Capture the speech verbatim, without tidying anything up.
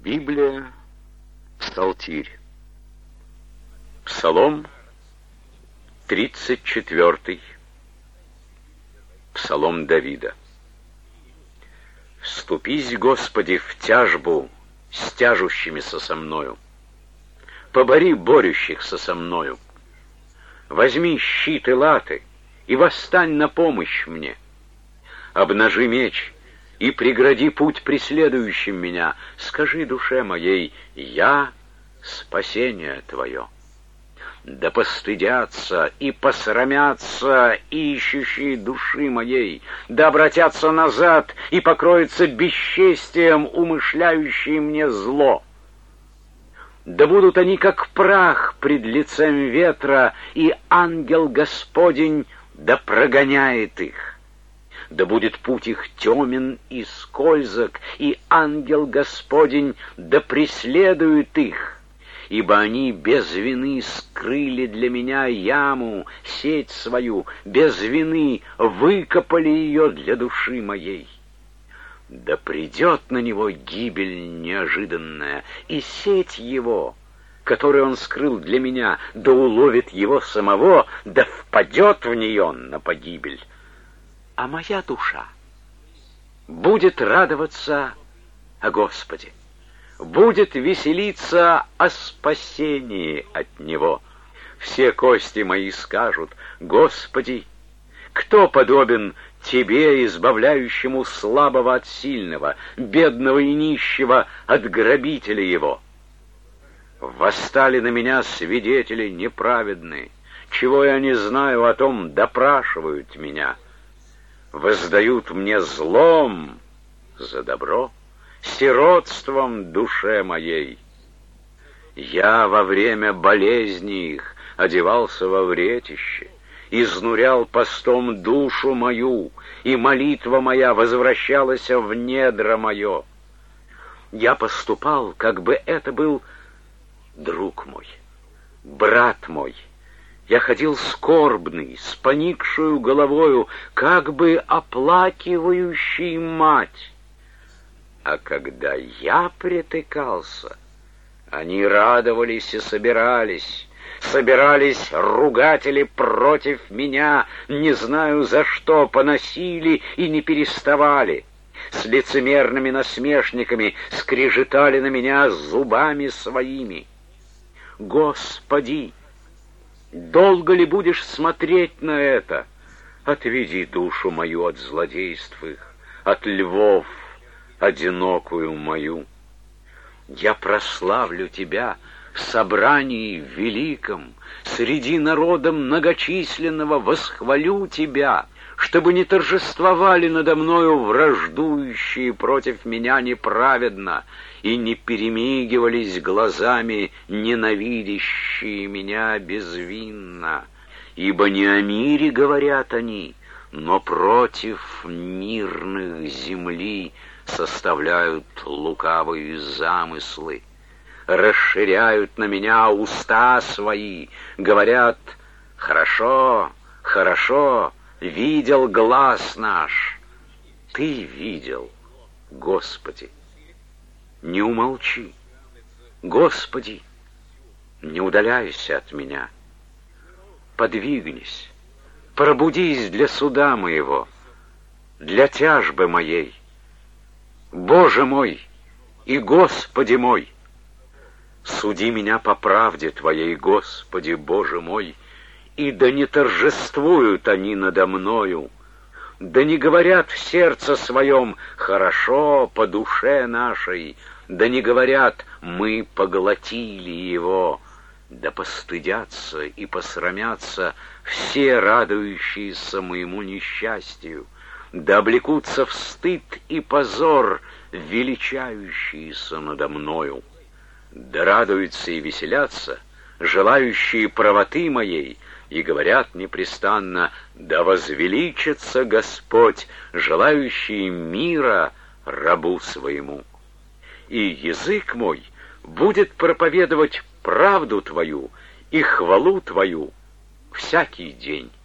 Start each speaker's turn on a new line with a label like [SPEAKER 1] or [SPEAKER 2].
[SPEAKER 1] Библия, Псалтирь. Псалом тридцать четвёртый. Псалом Давида. «Вступись, Господи, в тяжбу с тяжущимися со мною. Побори борющихся со мною. Возьми щит и латы, и восстань на помощь мне. Обнажи меч и прегради путь преследующим меня. Скажи душе моей: я спасение Твое. Да постыдятся и посрамятся ищущие души моей, да обратятся назад и покроются бесчестием умышляющие мне зло. Да будут они как прах пред лицем ветра, и ангел Господень да прогоняет их. Да будет путь их темен и скользок, и ангел Господень да преследует их. Ибо они без вины скрыли для меня яму, сеть свою, без вины выкопали ее для души моей. Да придет на него гибель неожиданная, и сеть его, которую он скрыл для меня, да уловит его самого, да впадет в нее на погибель. А моя душа будет радоваться о Господе, будет веселиться о спасении от Него. Все кости мои скажут: Господи, кто подобен Тебе, избавляющему слабого от сильного, бедного и нищего от грабителя его? Восстали на меня свидетели неправедные, чего я не знаю о том, допрашивают меня. Воздают мне злом за добро, сиротством душе моей. Я во время болезни их одевался во вретище, изнурял постом душу мою, и молитва моя возвращалась в недра мое. Я поступал, как бы это был друг мой, брат мой. Я ходил скорбный, с поникшую головою, как бы оплакивающий мать. А когда я притыкался, они радовались и собирались. Собирались ругатели против меня, не знаю за что, поносили и не переставали. С лицемерными насмешниками скрежетали на меня зубами своими. Господи, долго ли будешь смотреть на это? Отведи душу мою от злодейств их, от львов одинокую мою. Я прославлю Тебя в собрании великом, среди народа многочисленного восхвалю Тебя, чтобы не торжествовали надо мною враждующие против меня неправедно и не перемигивались глазами ненавидящие меня безвинно. Ибо не о мире говорят они, но против мирных земли составляют лукавые замыслы. Расширяют на меня уста свои, говорят: хорошо, хорошо, видел глаз наш. Ты видел, Господи, не умолчи. Господи, не удаляйся от меня. Подвигнись, пробудись для суда моего, для тяжбы моей. Боже мой и Господи мой, суди меня по правде Твоей, Господи, Боже мой, и да не торжествуют они надо мною, да не говорят в сердце своем: хорошо по душе нашей, да не говорят: мы поглотили его, да постыдятся и посрамятся все радующиеся моему несчастью, да облекутся в стыд и позор величающиеся надо мною. Да радуются и веселятся желающие правоты моей, и говорят непрестанно: да возвеличится Господь, желающий мира рабу своему. И язык мой будет проповедовать правду Твою и хвалу Твою всякий день.